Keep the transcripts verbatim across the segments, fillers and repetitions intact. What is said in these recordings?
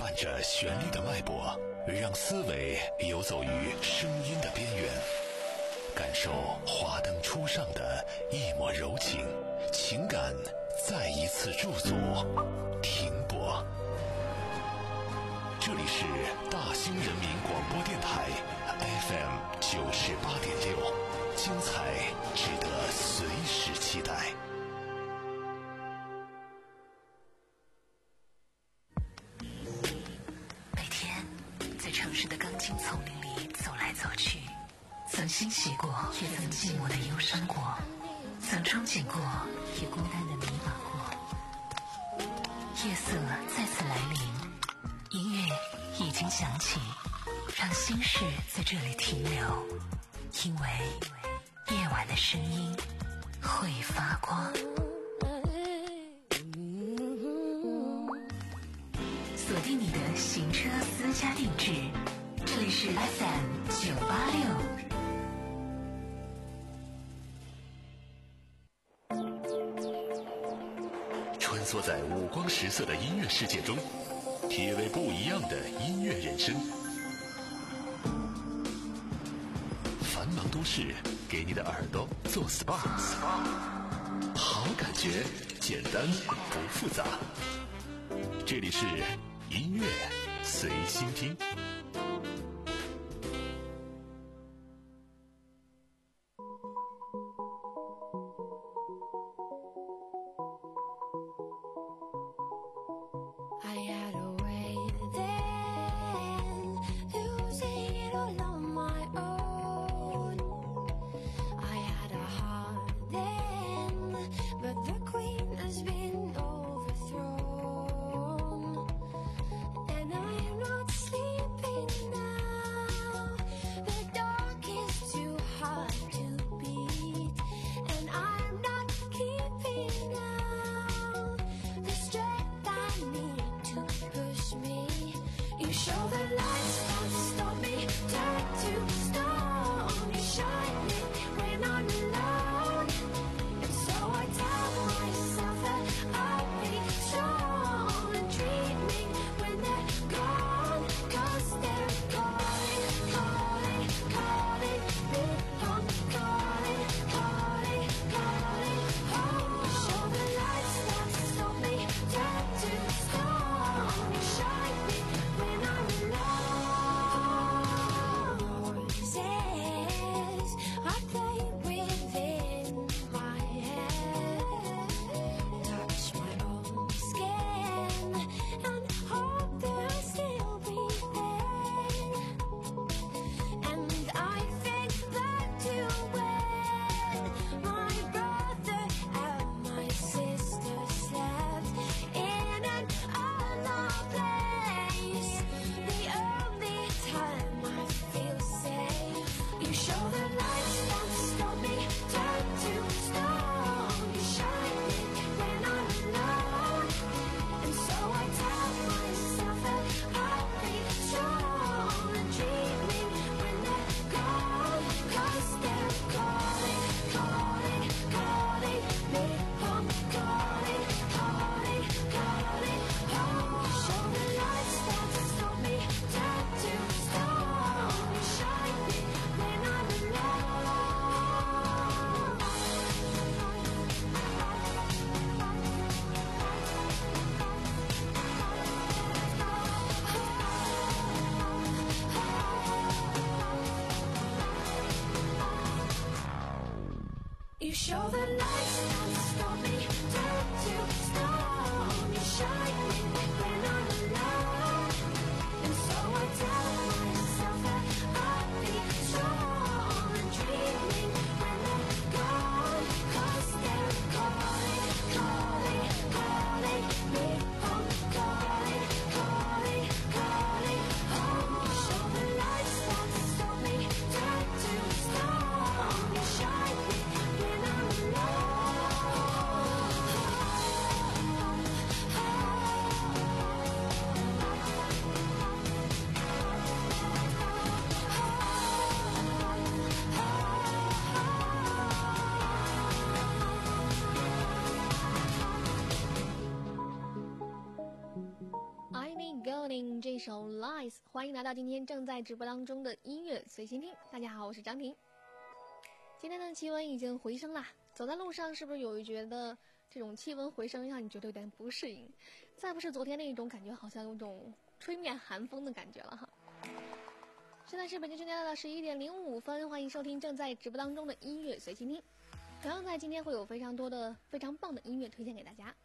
伴着旋律的脉搏，让思维游走于声音的边缘，感受华灯初上的一抹柔情，情感再一次驻足停泊。这里是大兴人民广播电台 F M 九十八点六，精彩值得随时期待。 每天在城市的钢筋丛林里走来走去，曾欣喜过，也曾寂寞的忧伤过，曾憧憬过，也孤单的迷茫过。夜色再次来临，音乐已经响起，让心事在这里停留，因为夜晚的声音会发光。锁定你的行车私家定制，这里是 F M 九八六。 穿梭在五光十色的音乐世界中，体味不一样的音乐人生。繁忙都市给你的耳朵做 S P A， 好感觉简单不复杂。这里是音乐随心听。 Golding 这首 Lies， 欢迎来到今天正在直播当中的音乐随心听。大家好，我是张婷。今天的气温已经回升啦，走在路上是不是有觉得这种气温回升让你觉得有点不适应？再不是昨天那一种感觉，好像有种吹面寒风的感觉了哈。现在是北京时间的十一点零五分，欢迎收听正在直播当中的音乐随心听。同样在今天会有非常多的非常棒的音乐推荐给大家。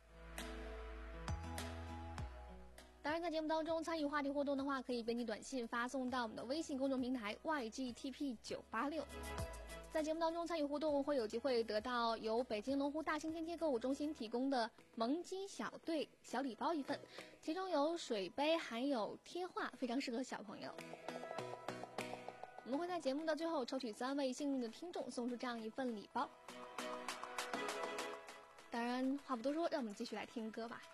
当然在节目当中参与话题互动的话，可以编辑短信发送到我们的微信公众平台 Y G T P 九八六。在节目当中参与互动，会有机会得到由北京龙湖大兴天街购物中心提供的萌鸡小队小礼包一份，其中有水杯还有贴画，非常适合小朋友。我们会在节目的最后抽取三位幸运的听众，送出这样一份礼包。当然话不多说，让我们继续来听歌吧。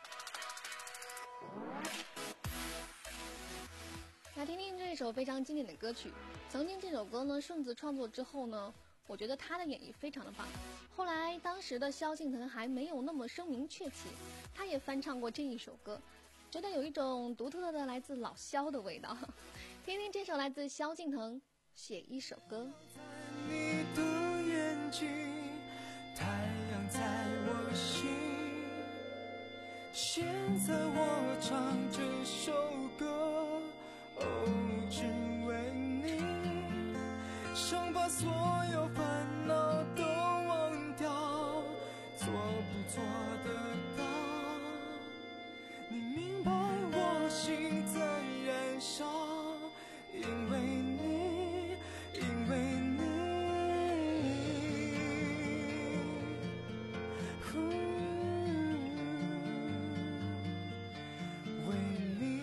来听听这首非常经典的歌曲。曾经这首歌呢，顺子创作之后呢，我觉得他的演绎非常的棒。后来当时的萧敬腾还没有那么声名鹊起，他也翻唱过这一首歌，觉得有一种独特的来自老萧的味道。听听这首来自萧敬腾写一首歌。 你的眼睛，太阳在我心，现在我唱这首歌，哦，只为你，想把所有烦恼都忘掉，做不做得到？你明白我心在燃烧，因为你，因为你，为你，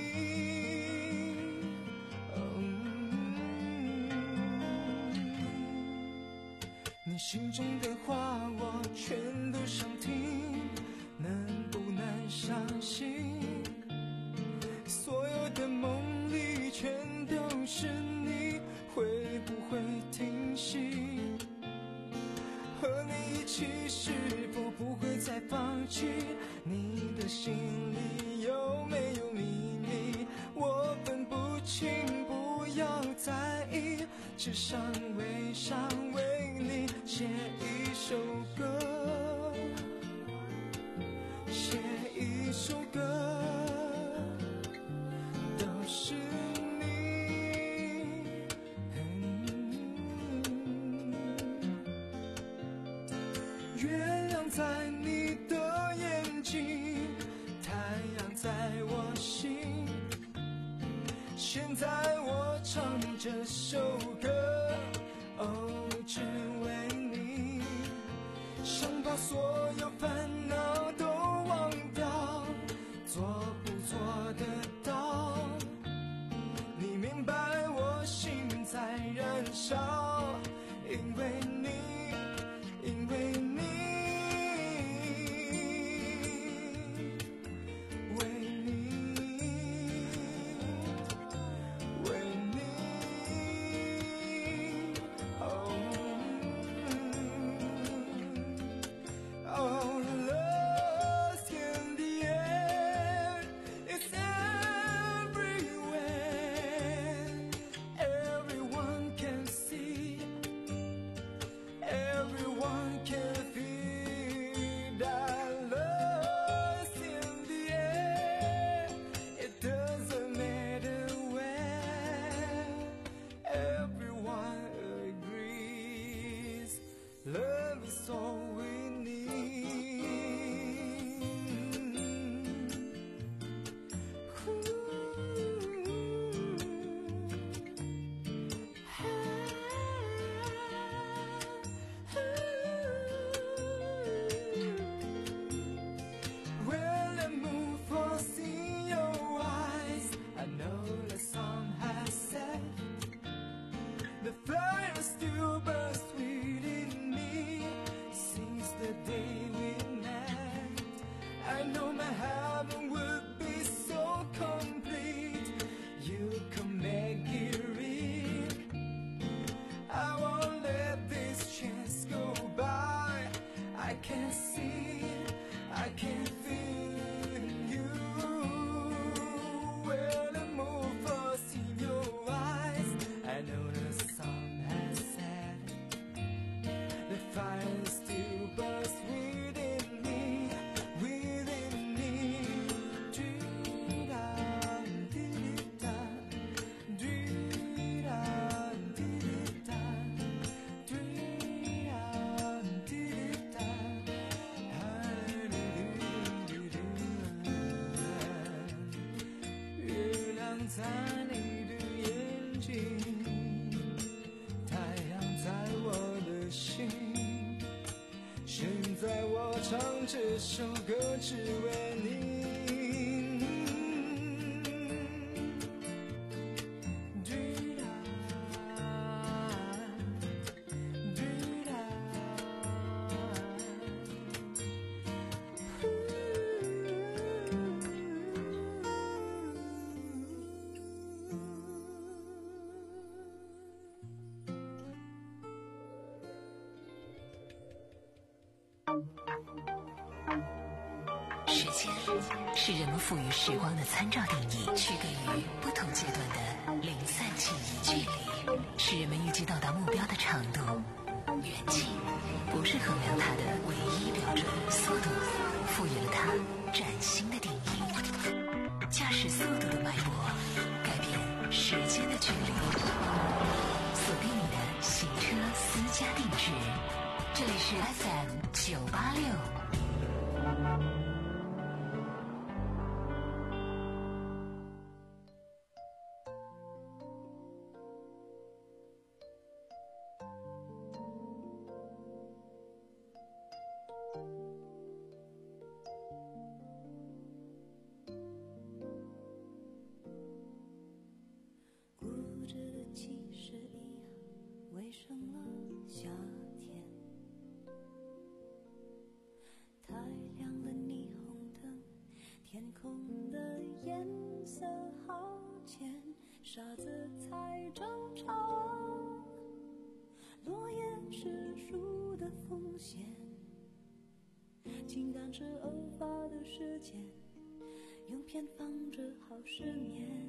你心中的话我全都想听，能不能相信？所有的梦里全都是你，会不会停息？和你一起是否不会再放弃？你的心里有没有秘密？我分不清，不要在意，只想为想为你写一首歌，写一首歌，都是你。月亮在你的眼睛，太阳在我心，现在我唱这首歌，哦，只为你，想把所有烦恼都忘掉，做不做得到？你明白我心在燃烧，因为你，因为你，为你，为你。 在你的眼睛，太阳在我的心。现在我唱这首歌只为你。 时间是人们赋予时光的参照定义，区隔于不同阶段的零散记忆。距离是人们预计到达目标的长度，远近不是衡量它的唯一标准。速度赋予了它崭新的定义，驾驶速度的脉搏改变时间的距离。锁定你的行车私家定制，这里是 F M 九八六。 傻子才争吵，落叶是树的风险，情感是偶发的事件，用偏方治好失眠。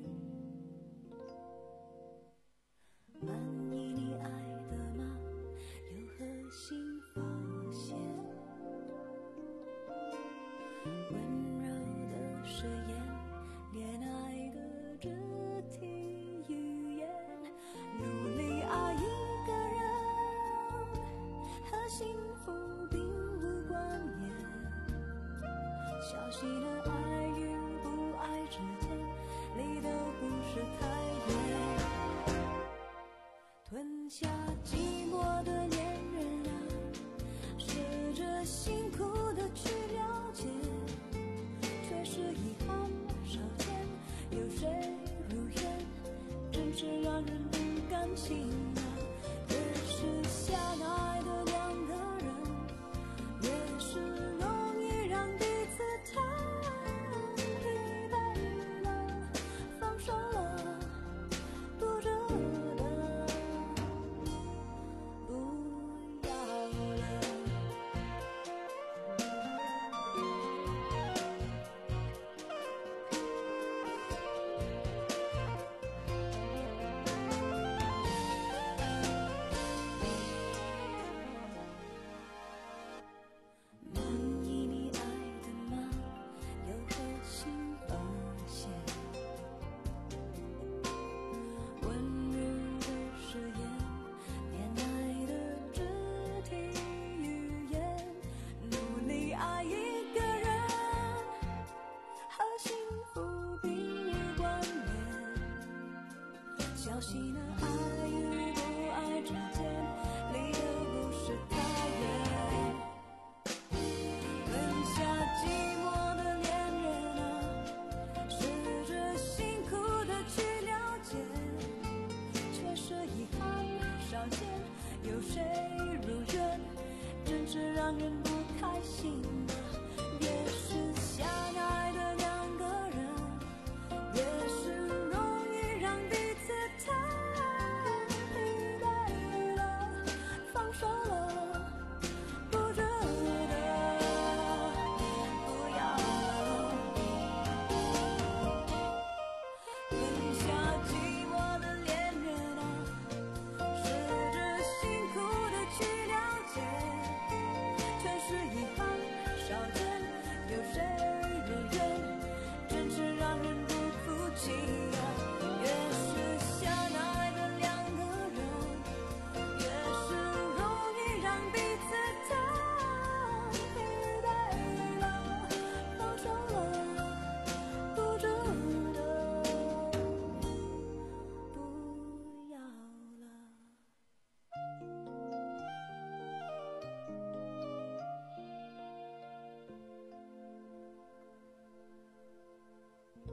满意你爱的吗？有何新发现？温柔的誓言，恋爱的肢体语言，努力爱一个人，和幸福并无关联。小心的爱与不爱之间，离得不是太远。吞下寂寞的恋人啊，试着辛苦的去了解，却是遗憾少见。有谁如愿，真是让人不甘心啊。越是相爱的两个人，越是容易让彼此太疲惫了，放手了，不值得，不要了。满意你爱的吗？有何新发现？温柔的誓言，恋爱的肢体语言，努力爱一个人，和幸福并无关联。小心的爱与不爱之间，离得不是太远。吞下寂寞的恋人啊，试着辛苦的去了解，却是遗憾少见。有谁如愿，真是让人不开心啊。越是相爱的两个人，越是容易让彼此太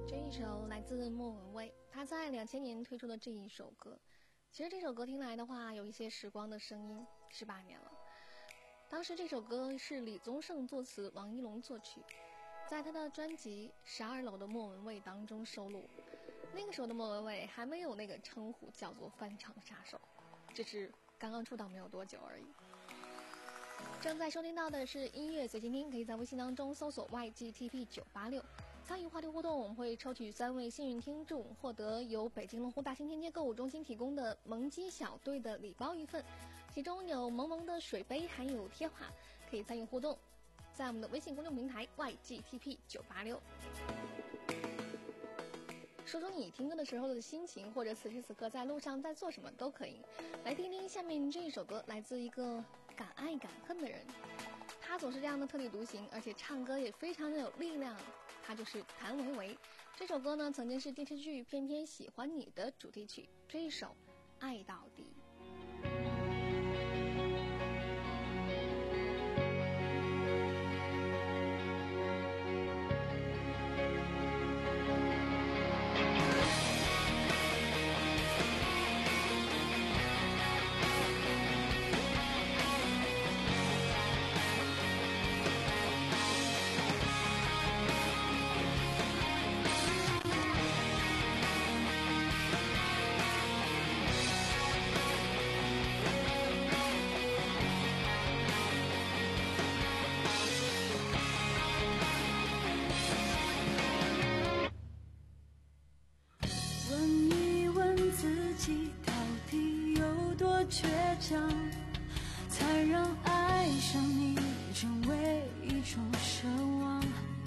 这一首来自莫文蔚，他在两千年推出的这一首歌，其实这首歌听来的话，有一些时光的声音。十八年了，当时这首歌是李宗盛作词，王一龙作曲，在他的专辑《十二楼的莫文蔚》当中收录。那个时候的莫文蔚还没有那个称呼，叫做翻唱杀手，只是刚刚出道没有多久而已。正在收听到的是音乐随心听，可以在微信当中搜索 Y G T P 九八六。参与话题互动，我们会抽取三位幸运听众，获得由北京龙湖大兴天街购物中心提供的萌鸡小队的礼包一份，其中有萌萌的水杯，还有贴画，可以参与互动，在我们的微信公众平台 Y G T P 九八六。说说你听歌的时候的心情，或者此时此刻在路上在做什么都可以。来听听下面这一首歌，来自一个敢爱敢恨的人，他总是这样的特立独行，而且唱歌也非常的有力量。他就是谭维维。这首歌呢，曾经是电视剧《偏偏喜欢你》的主题曲。这一首《爱到底》。 倔强，才让爱上你成为一种奢望。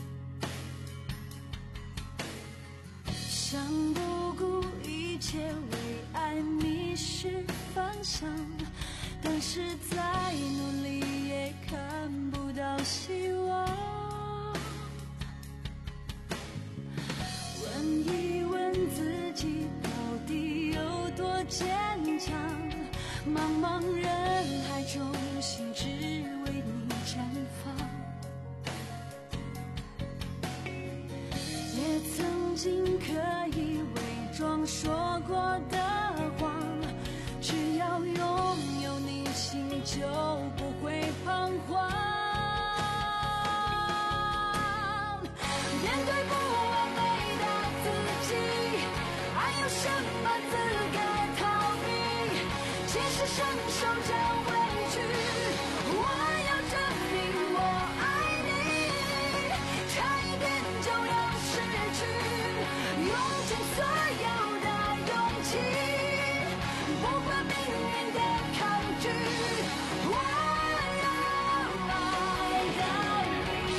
想不顾一切为爱迷失方向，但是再努力也看不到希望。问一问自己，到底有多坚强？茫茫人海中，心只为你绽放。也曾经可以伪装说过的谎，只要拥有你，心就不会彷徨。面对不完美的自己，还有什么资格逃避？即使承受着委屈，我要证明我爱你，差一点就要失去，用尽所有的勇气，不管命运的抗拒，我要爱到底。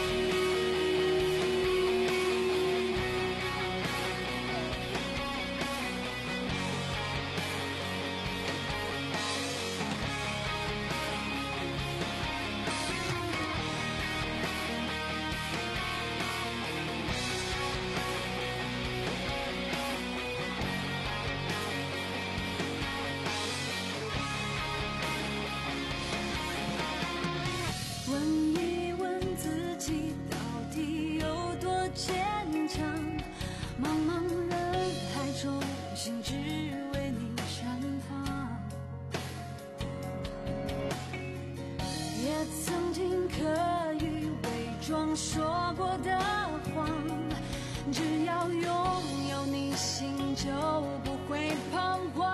问一问自己，到底有多坚强？茫茫人海中，心只为你绽放。也曾经可以伪装说过的谎，只要拥有你，心就不会彷徨。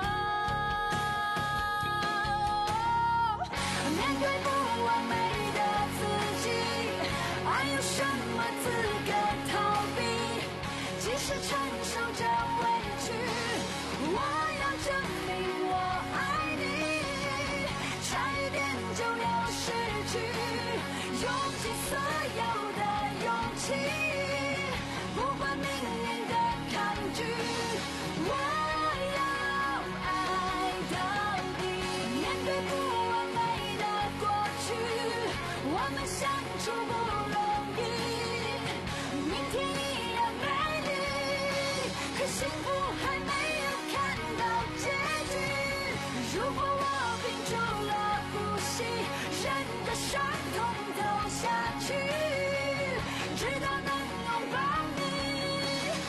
面对不完美的自己，还有什么资格逃避？即使承受着委屈，我要证明我爱你，差一点就要失去，用尽所有的勇气，不管命运的抗拒，我要爱到底。面对不完美的过去，我们相处不容易，明天依然美丽，可幸福还没有看到结局。如果我屏住了呼吸，任个伤痛走下去，直到能拥抱你，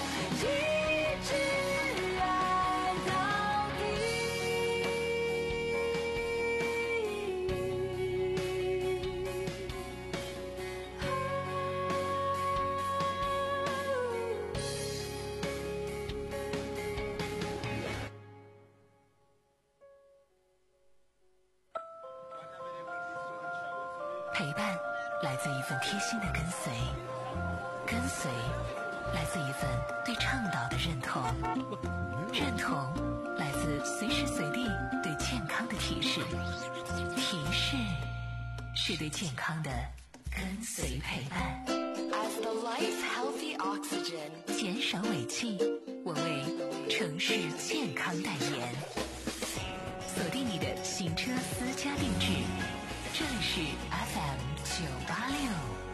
陪伴来自一份贴心的跟随，跟随来自一份对倡导的认同，认同来自随时随地对健康的提示，提示是对健康的跟随陪伴。 As the life healthy oxygen， 减少尾气，我为城市健康代言。锁定你的行车私家定制，这里是 F M 九八六。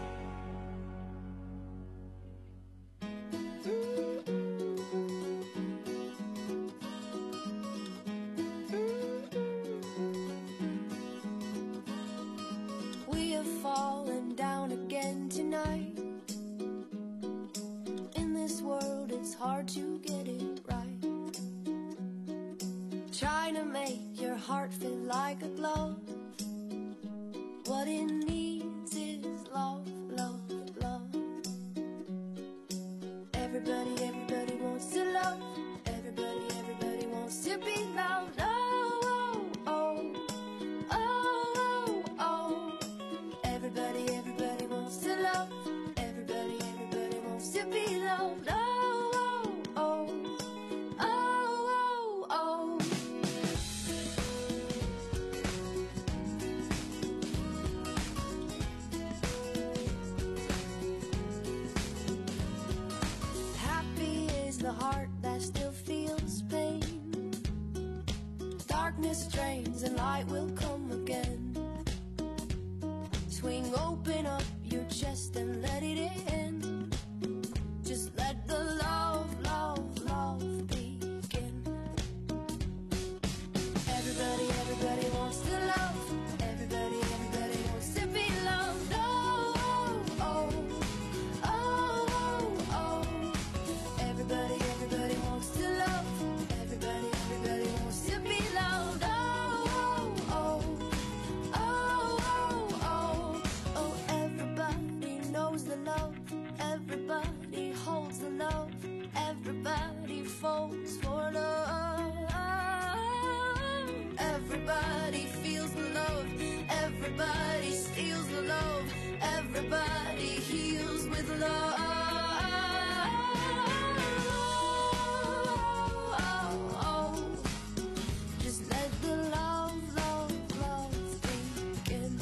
We have fallen down again tonight. In this world, it's hard to get it right. Trying to make your heart feel like a glove. What it needs is love, love, love. Everybody, everybody wants to love. Everybody, everybody wants to be loved. Oh, oh, oh, oh, oh. Everybody, everybody wants to love. Everybody, everybody wants to be loved. Oh, oh, oh, oh, oh, oh. Happy is the heart that still feels pain. Darkness drains and light will come again. Swing open up your chest and let it in. Just let the love, love, love begin. Everybody, everybody wants to love. Everybody, everybody wants to be loved. Oh, oh, oh, oh, oh. Everybody, everybody wants to love. Everybody, everybody wants to be loved. Oh, oh, oh, oh, oh, oh. Everybody knows the love. Everybody holds the love. Everybody falls for love. Everybody feels the love. Everybody steals the love. Everybody heals with love. Just let the love, love, love begin.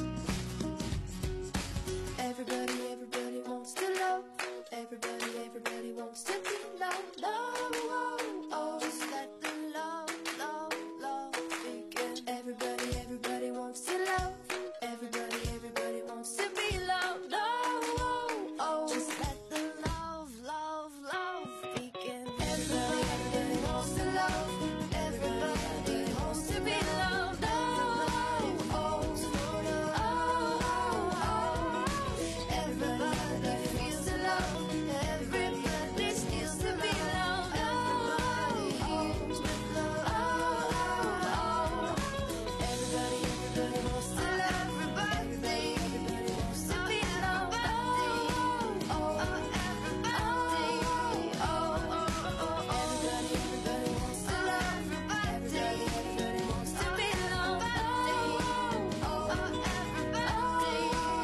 Everybody, everybody wants to love. Everybody, everybody wants to be loved. Love, oh, oh. Just let the love, love, love begin. Everybody, everybody wants to love. Everybody, everybody wants to be loved. Oh, oh, oh. Just let the love, love, love begin. Everybody, everybody wants to love. Everybody wants to be loved. Oh, oh, oh, oh, oh. Everybody feels the love. Everybody steals to be loved. Everybody heals with love. Oh, oh, oh. Everybody, everybody wants to love. Everybody, everybody wants to be loved. Oh, oh, oh. Everybody, oh, oh, oh, oh. Everybody, everybody wants to love. Everybody, everybody wants to be loved. Oh, oh, oh. Everybody,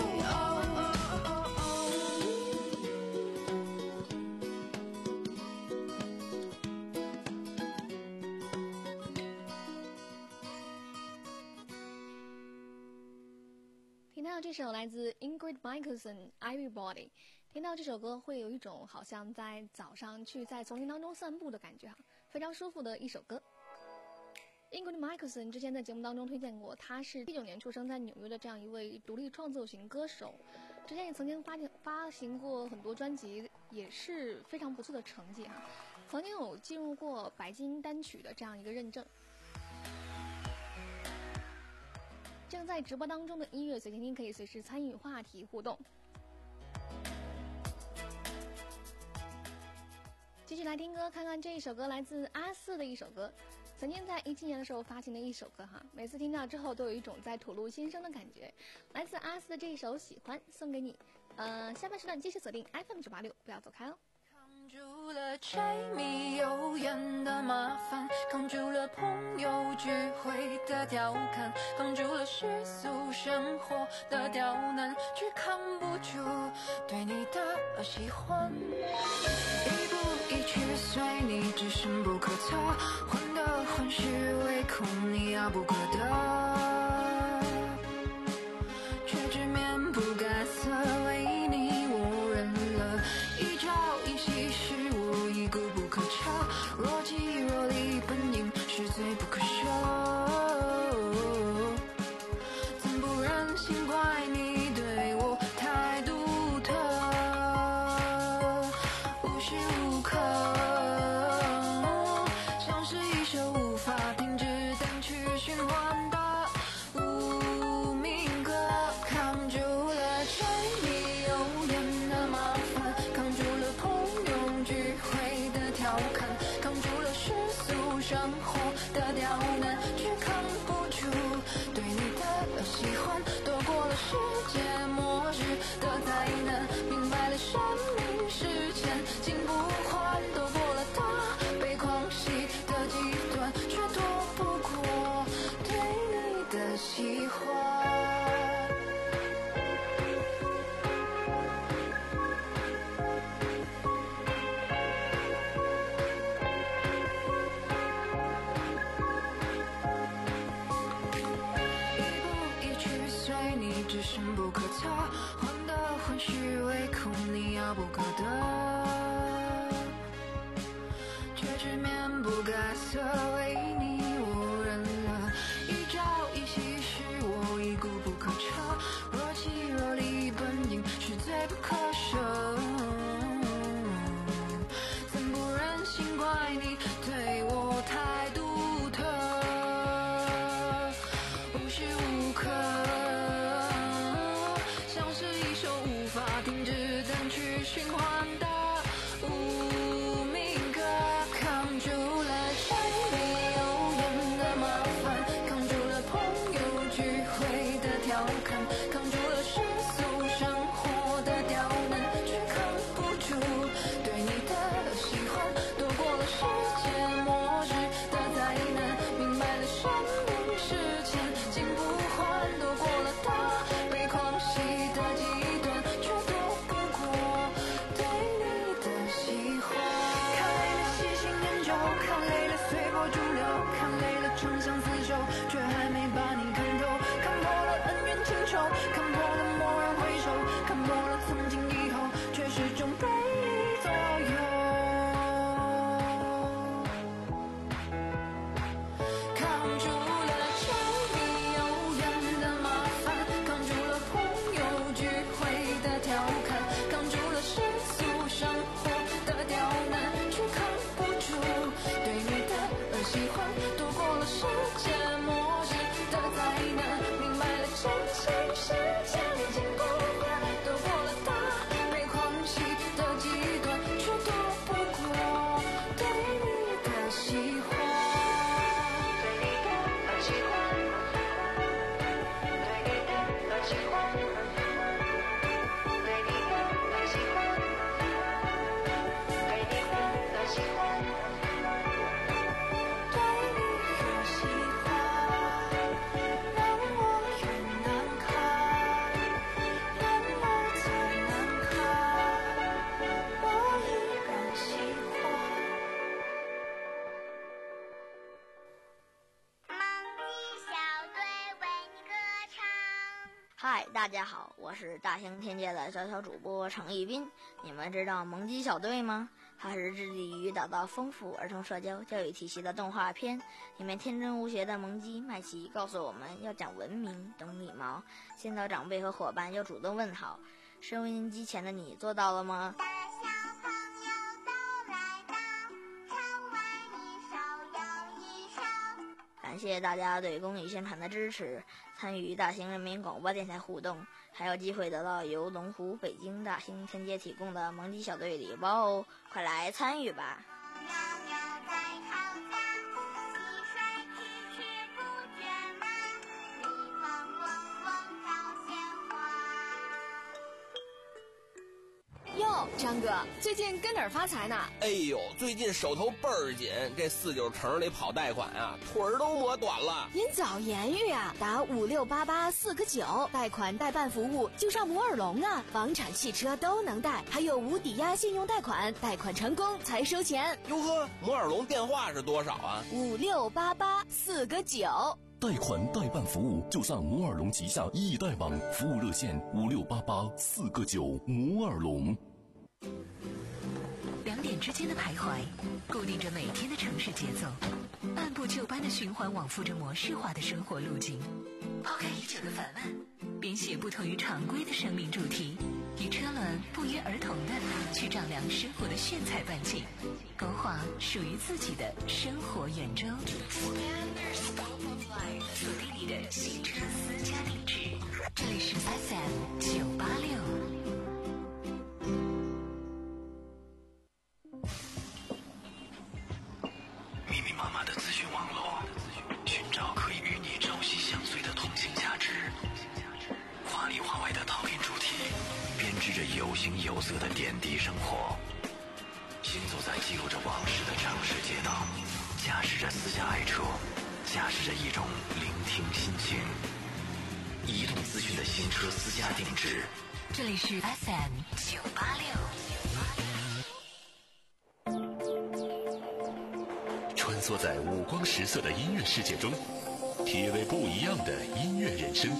oh, oh, oh. 听到这首来自 Ingrid Michaelson Everybody， 听到这首歌会有一种好像在早上去在丛林当中散步的感觉哈，非常舒服的一首歌。Ingrid Michaelson 之前在节目当中推荐过，她是一九年出生在纽约的这样一位独立创作型歌手，之前也曾经发发行过很多专辑，也是非常不错的成绩哈，曾经有进入过白金单曲的这样一个认证。正在直播当中的音乐随听听可以随时参与话题互动。继续来听歌，看看这一首歌来自阿四的一首歌，曾经在一七年的时候发行的一首歌哈，每次听到之后都有一种在吐露心声的感觉。来自阿四的这一首《喜欢》送给你。呃，下半时段继续锁定 F M 九八六，不要走开哦。 住了柴米油盐的麻烦，扛住了朋友聚会的调侃，扛住了世俗生活的刁难，却扛不住对你的喜欢。一步一去随你，只深不可测，患得患失，唯恐你遥不可得，却只面不改色，为你我认了。一朝一夕是我已固不可彻，若即若离本应是罪不可赦，怎不忍心怪你对我太独特，无时无刻像是一首无法停止单曲循环的无名歌，扛住了柴米油盐的麻烦，扛住了朋友聚会的调侃，扛住了世俗生活的刁难，却扛不住对你的喜欢，躲过了世界末日的灾难，明白了生命是千金不换，躲过了大悲狂喜的极端，却躲不过对你的喜欢。一步一去随你，只深不可测，患得患失，唯恐你遥不可得，却只面不改色，为你我认了。一朝一夕是我已固不可彻，若即若离本应是罪不可赦，怎不忍心怪你对我太独特，无时无刻像是一首无法停止单曲循环的无名歌，扛住了柴米油盐的麻烦，扛住了朋友聚会的调侃，扛住了世俗生活的刁难，却扛不住对你的喜欢，躲过了世界末日的灾难，明白了生命是千金不换，躲过了大悲狂喜的极端，却躲不过对你的喜欢。看累了细心研究，看累了随波逐流，看累了长相厮守，却还没把你看透，看破了恩怨情仇，看破了蓦然回首，看破了从今以后，却始终被你左右。扛住了柴米油盐的麻烦，扛住了朋友聚会的调侃，扛住了世俗生活的刁难，却扛不住对你的喜欢，躲过了世界末日的灾难，明白了真情是千金不换，躲过了大悲狂喜的极端，却躲不过对你的喜欢。对你的喜欢，对你的喜欢，对你的喜欢，对你的喜欢，对你的喜欢，让我越难看，让我再难看，我依然喜欢。 萌鸡小队为你歌唱。 嗨，大家好，我是大型天界的小小主播程一斌。你们知道萌鸡小队吗？它是致力于打造丰富儿童社交教育体系的动画片。里面天真无邪的萌鸡麦琪告诉我们要讲文明、懂礼貌，见到长辈和伙伴要主动问好。收音机前的你做到了吗？ 大小朋友都来到，场外一手又一手。 感谢大家对公益宣传的支持，参与大型人民广播电台互动，还有机会得到由龙湖北京大兴天街提供的萌鸡小队礼包哦！快来参与吧！ 喵喵在操场，溪水池池不觉满，蜜蜂嗡嗡招鲜花。 哟， 张哥，最近跟哪儿发财呢？ 哎呦，最近手头倍儿紧，这四九城里跑贷款啊，腿儿都磨短了。 您早言语啊，打五六八八四个九，贷款代办服务就上摩尔龙啊，房产、汽车都能贷，还有无抵押信用贷款，贷款成功才收钱。 哟呵，摩尔龙电话是多少啊？ 五六八八四个九。 贷款代办服务就上摩尔龙旗下易贷网，服务热线五六八八四个九。摩尔龙。 两点之间的徘徊，固定着每天的城市节奏，按部就班的循环往复着模式化的生活路径。抛开已久的烦闷，编写不同于常规的生命主题，与车轮不约而同的去丈量生活的炫彩半径，勾画属于自己的生活圆周。锁定你的新车私家定制，这里是 F M 九八六。 密密麻麻的资讯网络，寻找可以与你朝夕相随的同性价值，华里华外的讨厌主题，编织着有形有色的点滴生活。行走在记录着往事的城市街道，驾驶着私家爱车，驾驶着一种聆听心情。移动资讯的新车私家定制， 这里是 F M 九八六。 穿梭在五光十色的音乐世界中，体味不一样的音乐人生。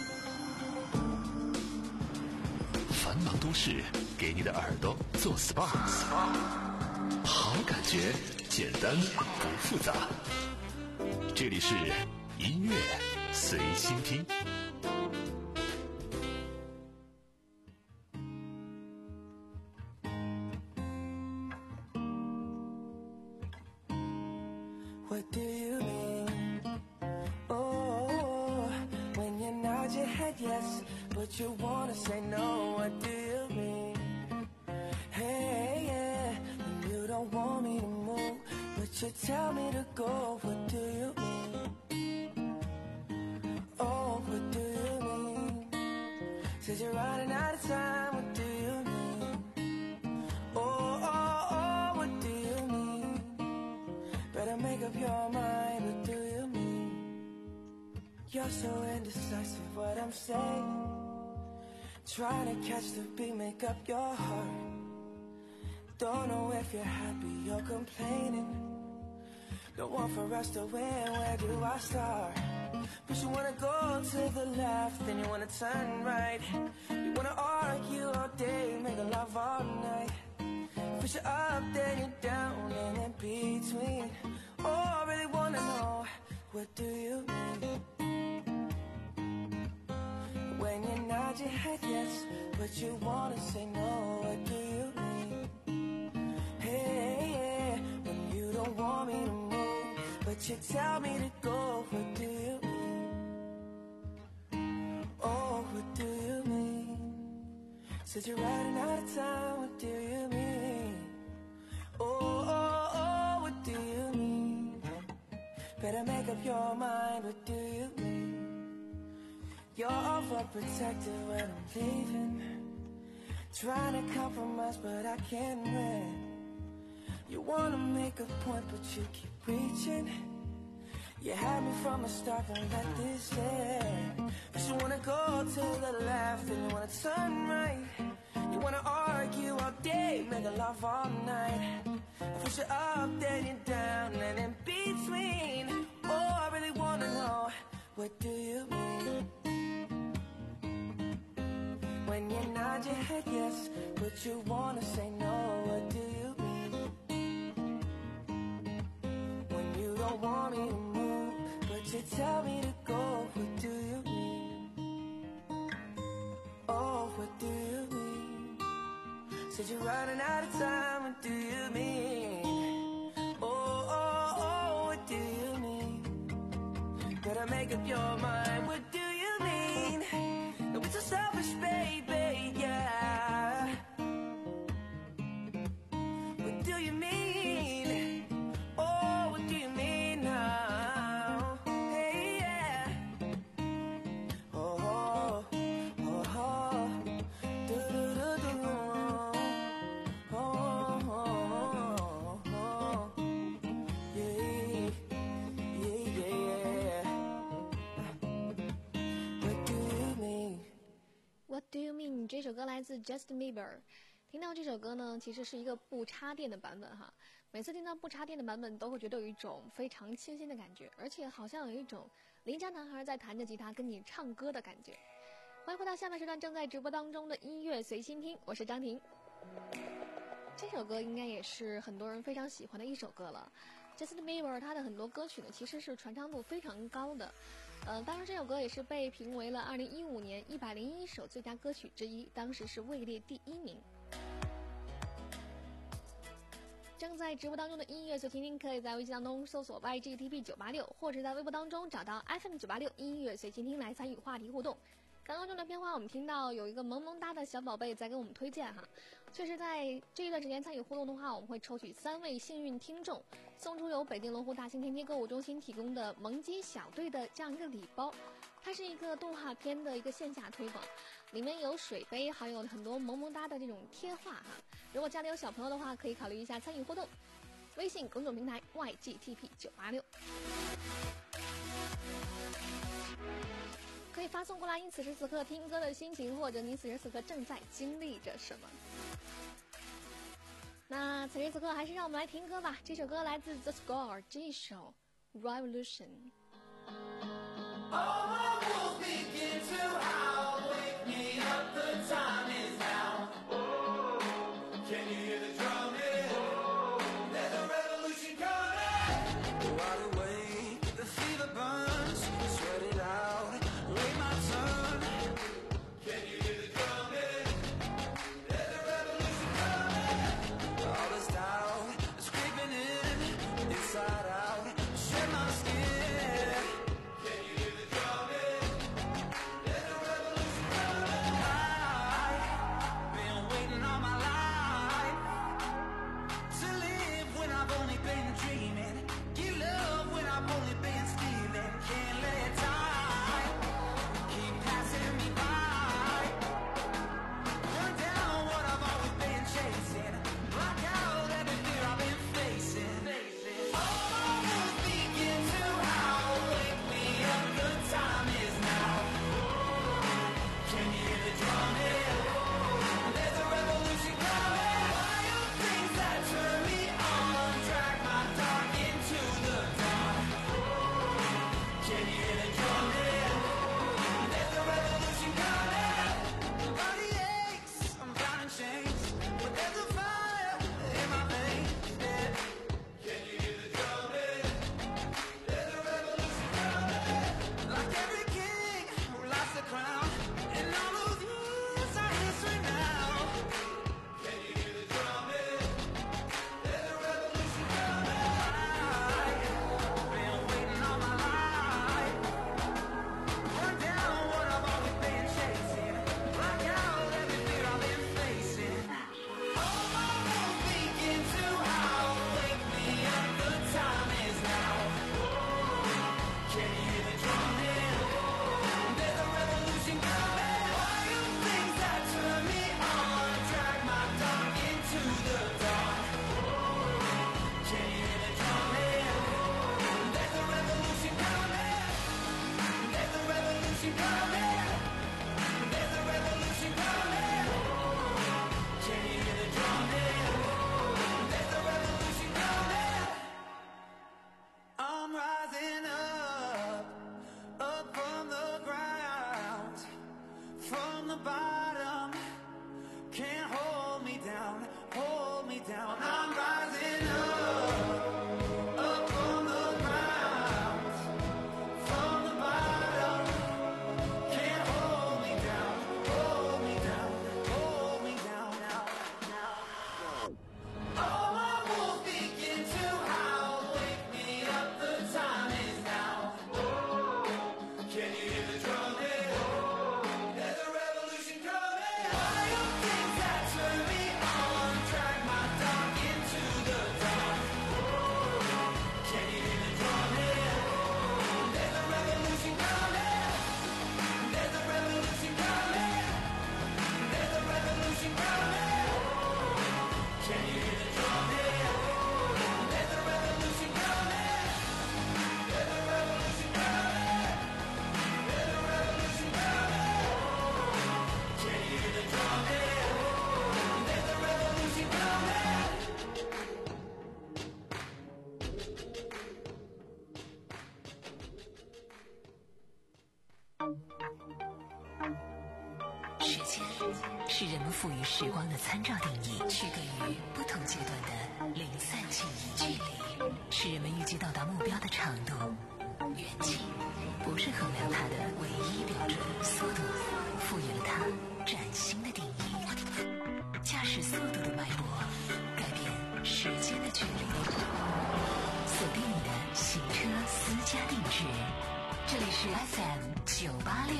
繁忙都市给你的耳朵做 S P A， 好感觉，简单不复杂。这里是音乐随心听。 What do you mean? Oh, when you nod your head yes, but you wanna say no. What do you mean? Hey, yeah, when you don't want me to move, but you tell me to go. What do you mean? Oh, what do you mean? Said you're running out of time. What do you mean? Oh, oh, oh, what do you mean? Better make up your mind, what do you mean? You're so indecisive, what I'm saying. Trying to catch the beat, make up your heart. Don't know if you're happy or complaining. Don't want for us to win, where do I start? But you wanna go to the left, then you wanna turn right. You wanna argue all day, make love all night. Push you up, then you're down, and in between. Oh, I really wanna know, what do you mean? When you nod your head yes, but you wanna say no, what do you mean? Hey, yeah, when you don't want me to move, but you tell me to go, what do you mean? Oh, what do you mean? Said you're running out of time, what do you mean? Oh, oh, oh, what do you mean? Better make up your mind, what do you mean? You're overprotective when I'm leaving. Trying to compromise, but I can't win. You wanna make a point, but you keep reaching. You had me from the start, don't let this end. But you wanna go to the left, and you wanna turn right. You wanna argue all day, make love all night. Push you up, then you're down, and in between. Oh, I really wanna know, what do you mean? When you nod your head yes, but you wanna say no, what do you mean? When you don't want me to move, but you tell me to go, what do you mean? Oh, what do you mean? Said you're running out of time, what do you mean? Oh, oh, oh, what do you mean? Better make up your mind, what do you mean? Don't be so selfish, baby, yeah. What do you mean? Oh, what do you mean now? Hey, yeah. Oh, oh, oh, oh. Do, do, do, do. 这首歌来自 Justin Bieber。听到这首歌呢，其实是一个不插电的版本哈。每次听到不插电的版本，都会觉得有一种非常清新的感觉，而且好像有一种邻家男孩在弹着吉他跟你唱歌的感觉。欢迎回到下半时段正在直播当中的音乐随心听，我是张婷。这首歌应该也是很多人非常喜欢的一首歌了。Justin Bieber 他的很多歌曲呢，其实是传唱度非常高的。呃，当然这首歌也是被评为了二零一五年一百零一首最佳歌曲之一，当时是位列第一名。正在直播当中的音乐随听听，可以在微信当中搜索 Y G T P 九八六，或者在微博当中找到 F M 九八六音乐随听听来参与话题互动。刚刚这段片花，我们听到有一个萌萌哒的小宝贝在给我们推荐哈，确实在这一段时间参与互动的话，我们会抽取三位幸运听众，送出由北京龙湖大兴天街购物中心提供的萌鸡小队的这样一个礼包。它是一个动画片的一个线下推广，里面有水杯，还有很多萌萌哒的这种贴画哈。如果家里有小朋友的话，可以考虑一下参与互动。微信公众平台 Y G T P 九八六。可以发送过来，你此时此刻听歌的心情，或者你此时此刻正在经历着什么。那此时此刻还是让我们来听歌吧，这首歌来自 The Score， 这一首 Revolution。 All my wolves begin to howl, wake me up, the time is now. Oh, can you hear the drumming? Oh, there's a revolution coming. Wide awake, the fever burns, sweat it out, wait my turn. Can you hear the drumming? There's a revolution coming. All this doubt is creeping in, inside out, shed my skin. Turn me on, drag my dog in. 是人们赋予时光的参照定义，区隔于不同阶段的零散记忆。距离是人们预计到达目标的长度，远近不是衡量它的唯一标准。速度赋予了它崭新的定义，驾驶速度的脉搏改变时间的距离。锁定你的行车私家定制，这里是 F M 九八六。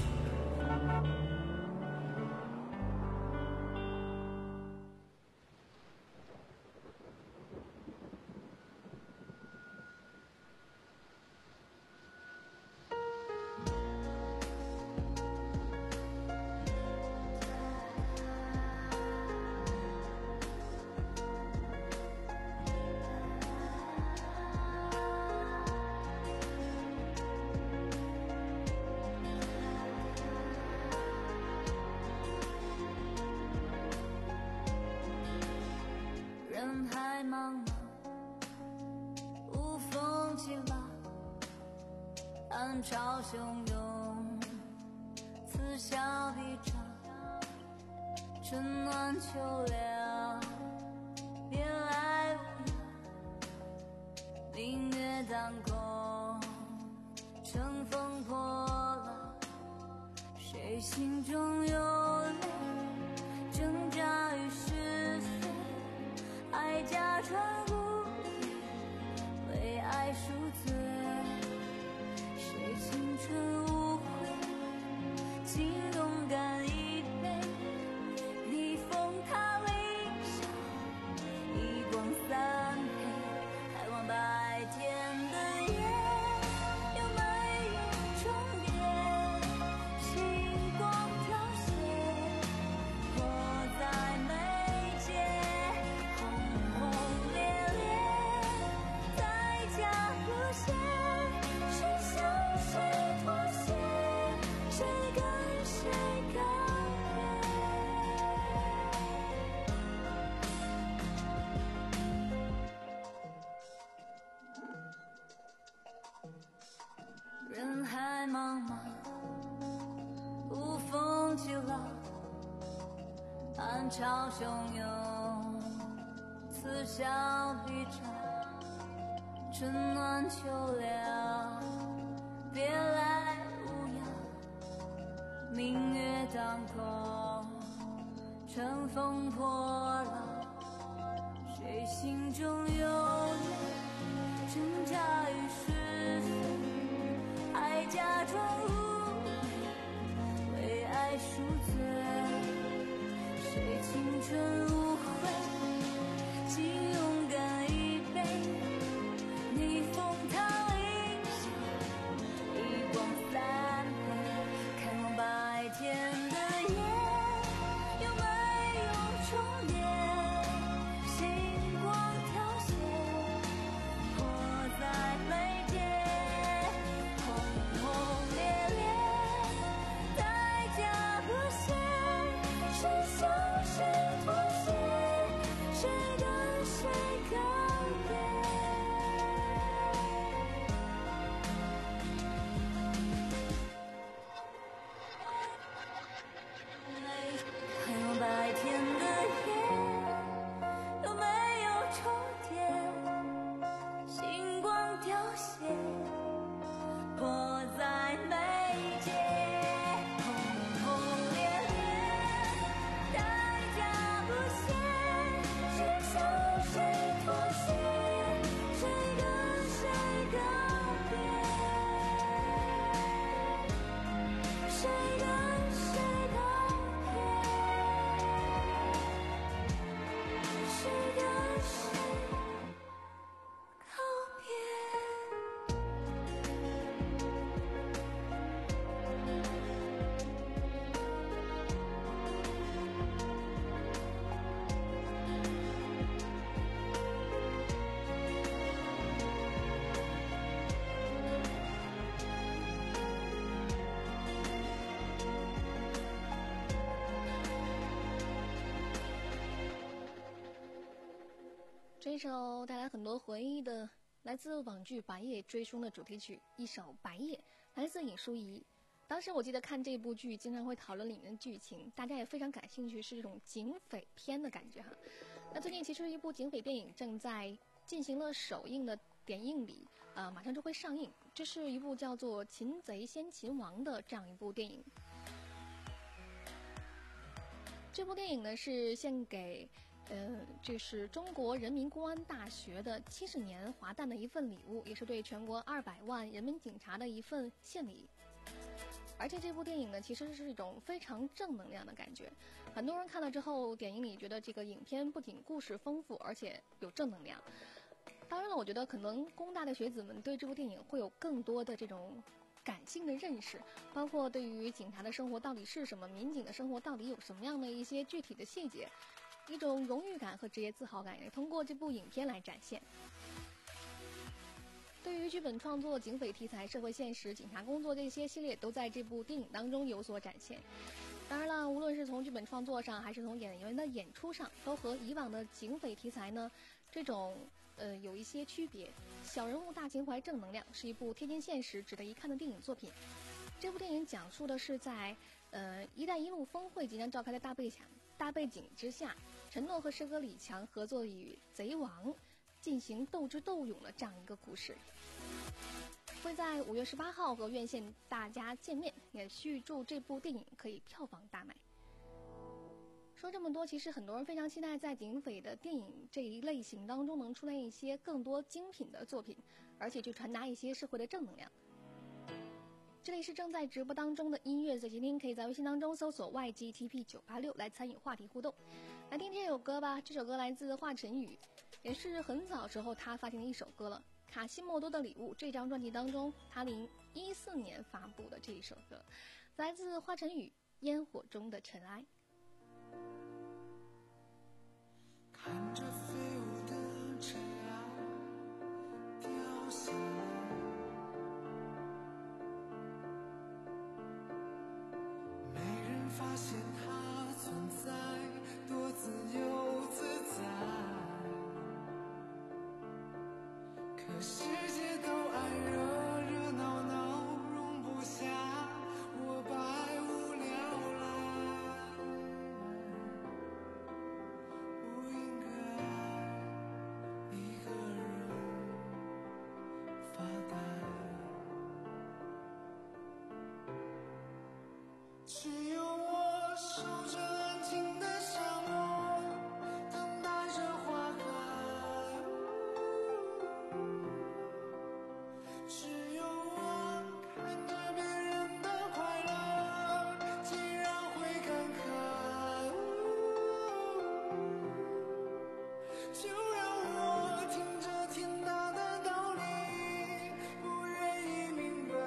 人海茫茫，无风起浪，暗潮汹涌，此消彼长，春暖秋凉，别来无恙，明月当空，乘风破浪，谁心中有泪，挣扎于是非，爱假装无力，为爱赎罪，谁青春无悔，请勇敢一杯，逆风踏理想，一光三黑，开往白天的夜，有没有终点，星光凋谢，迫在眉间，轰轰烈烈，代价不限，谁向谁妥协，谁跟谁告别。人海茫茫，无风起浪，暗潮汹涌，此消彼长，春暖秋凉，别来无恙，明月当空，乘风破浪，谁心中有泪，挣扎于是非，爱假装无力，为爱赎罪，谁青春无悔，请勇敢一杯，逆风踏理想，一光三黑，开往白天的夜，有没有终点，星光凋谢，迫在眉间，轰轰烈烈，代价不限，谁向谁妥协，谁跟谁告别。开往白天的夜，有没有终点，星光凋谢，迫在眉间，轰轰烈烈，代价不限，谁向谁妥协，谁跟谁告别，谁跟谁告别，谁跟谁告别。 这一首带来很多回忆的，来自网剧《白夜追凶》的主题曲，一首《白夜》，来自尹淑仪。 当时我记得看这部剧，经常会讨论里面的剧情，大家也非常感兴趣，是这种警匪片的感觉哈。那最近其实一部警匪电影正在进行了首映的点映礼，呃，马上就会上映。这是一部叫做《擒贼先擒王》的这样一部电影。这部电影呢是献给，呃，这是中国人民公安大学的七十年华诞的一份礼物，也是对全国二百万人民警察的一份献礼。而且这部电影呢，其实是一种非常正能量的感觉。很多人看了之后，点映里觉得这个影片不仅故事丰富，而且有正能量。当然了，我觉得可能工大的学子们对这部电影会有更多的这种感性的认识，包括对于警察的生活到底是什么，民警的生活到底有什么样的一些具体的细节，一种荣誉感和职业自豪感也通过这部影片来展现。对于剧本创作、警匪题材、社会现实、警察工作这些系列都在这部电影当中有所展现。当然了，无论是从剧本创作上，还是从演员的演出上，都和以往的警匪题材呢这种呃有一些区别。小人物、大情怀、正能量，是一部贴近现实、值得一看的电影作品。这部电影讲述的是在呃“一带一路”峰会即将召开的大背景大背景之下，陈诺和师哥李强合作与贼王进行斗智斗勇的这样一个故事。会在五月十八号和院线大家见面，也预祝这部电影可以票房大卖。说这么多，其实很多人非常期待在警匪的电影这一类型当中能出来一些更多精品的作品，而且去传达一些社会的正能量。这里是正在直播当中的音乐随机听，可以在微信当中搜索 Y G T P 九八六 来参与话题互动。来听这首歌吧，这首歌来自华晨宇，也是很早时候他发行的一首歌了。卡西莫多的礼物这张专辑当中，他零一四年发布的这一首歌，来自华晨宇《烟火中的尘埃》。 看着飞舞的尘埃掉下来，没人发现它存在，多自由自在。可世界都爱热热闹闹，容不下我百无聊赖。不应该一个人发呆，只有我守着安静的沙漠，等待着花开。只有我看着别人的快乐，竟然会感慨。就让我听着天大的道理，不愿意明白。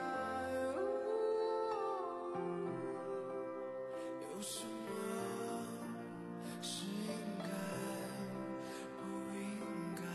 有什么是应该，不应该？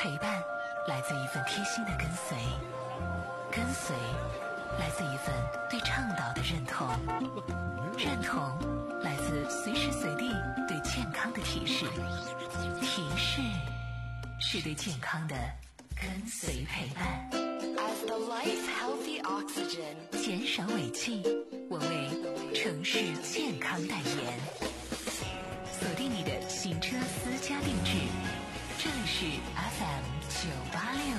陪伴来自一份贴心的跟随，跟随来自一份对倡导的认同，认同来自随时随地对健康的提示，提示是对健康的跟随陪伴。 As the life healthy oxygen， 减少尾气，我为城市健康代言。锁定你的行车私家定制，这里是 F M 九八六。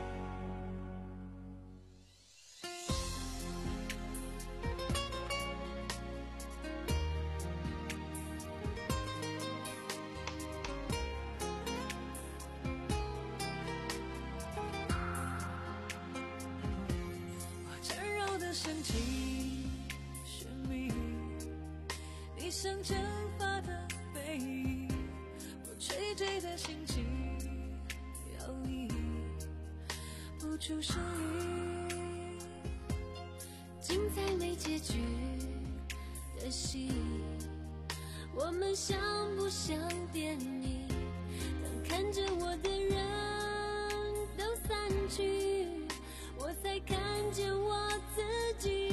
升起生命，你像蒸发的背影，我垂坠的心情摇曳不出声音，精彩没结局的戏，我们像不像电影？当看着我的人都散去，我才看见我自己。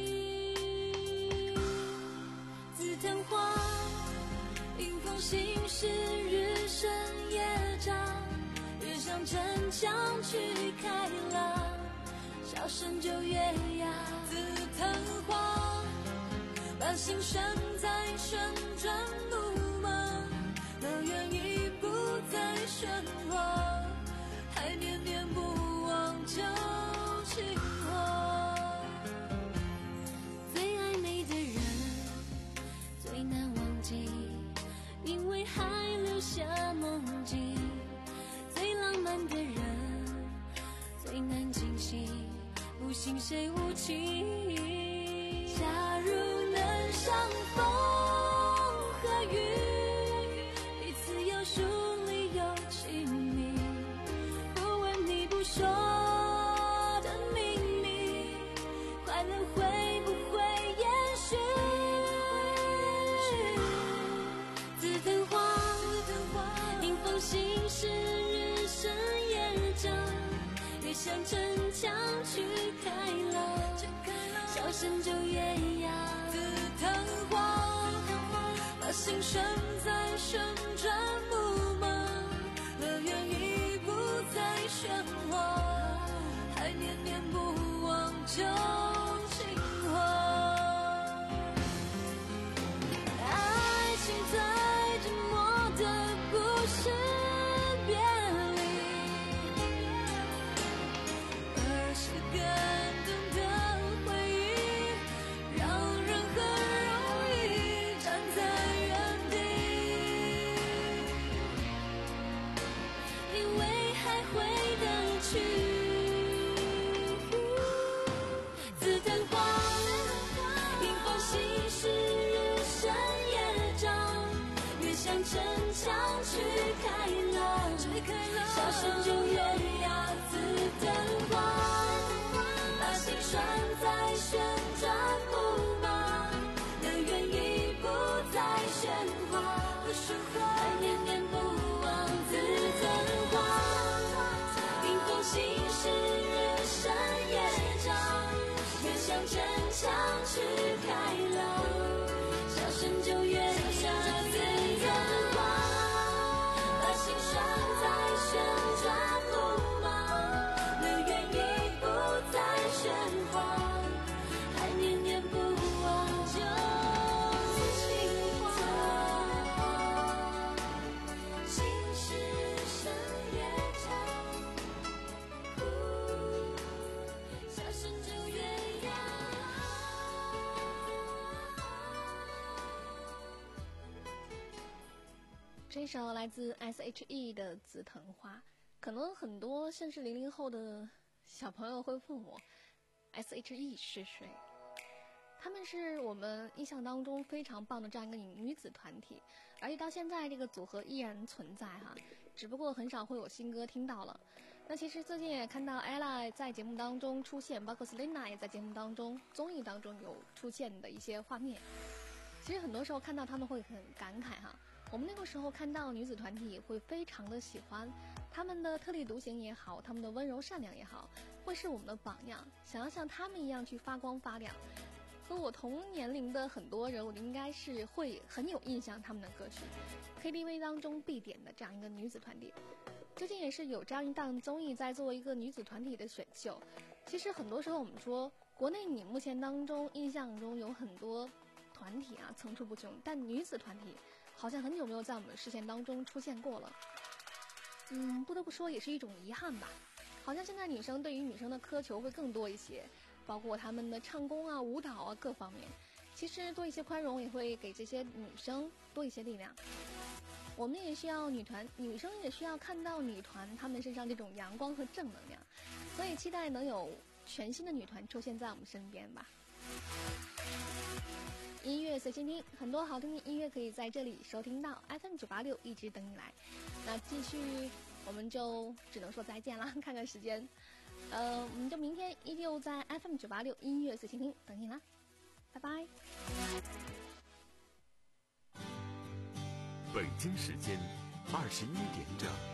紫藤花，迎风行驶，日升夜长，越向城墙去开朗，笑声就越哑。紫藤花，把心拴在旋转木马，乐园已不再喧哗，还念念不忘旧情话。最暧昧的人最难忘记，因为还留下梦境。最浪漫的人最难惊喜，不信谁无情。假如能相逢和雨，彼此有疏离有亲密，不问你不说的秘密，快乐会不会延续？紫藤花，迎风行驶，日升夜长，越向城墙去开朗，笑声就越哑。紫藤花，把心拴在旋转木马，乐园已不再喧哗，还念念不忘旧情话。爱情最折磨的不是别离，而是感动的回忆，让人很容易站在原地，因为还回得去。紫藤花，迎风行驶，日升夜长，越向城墙去开朗，笑声就越哑。紫藤花，把心拴在旋转木马，乐园已不再喧哗，还念念不忘。紫藤花，迎风行驶，日升夜长，越向城墙去开朗，笑声就越哑。紫藤花，把心拴在旋转木马，乐园已不再喧哗，还念念不忘旧情话。心事深夜长，笑声就越哑。 这首来自 S H E 的《紫藤花》，可能很多甚至零零后的小朋友会问我 ，S H E 是谁？他们是我们印象当中非常棒的这样一个女子团体，而且到现在这个组合依然存在哈，只不过很少会有新歌听到了。那其实最近也看到 Ella 在节目当中出现，包括 Selina 也在节目当中、综艺当中有出现的一些画面。其实很多时候看到他们会很感慨哈。 我们那个时候看到女子团体会非常的喜欢，她们的特立独行也好，她们的温柔善良也好，会是我们的榜样，想要像她们一样去发光发亮。和我同年龄的很多人，我应该是会很有印象他们的歌曲 K T V 当中必点的这样一个女子团体。最近也是有这样一档综艺在做一个女子团体的选秀。其实很多时候我们说国内你目前当中印象中有很多团体啊层出不穷，但女子团体好像很久没有在我们的视线当中出现过了。嗯，不得不说也是一种遗憾吧。好像现在女生对于女生的苛求会更多一些，包括她们的唱功啊、舞蹈啊各方面。其实多一些宽容也会给这些女生多一些力量。我们也需要女团，女生也需要看到女团她们身上这种阳光和正能量，所以期待能有全新的女团出现在我们身边吧。音乐随心听，很多好听的音乐可以在这里收听到 F M 九八六，一直等你来。那继续我们就只能说再见了，看看时间，呃，我们就明天依旧在 F M 九八六音乐随心听等你啦，拜拜。 北京时间二十一点整。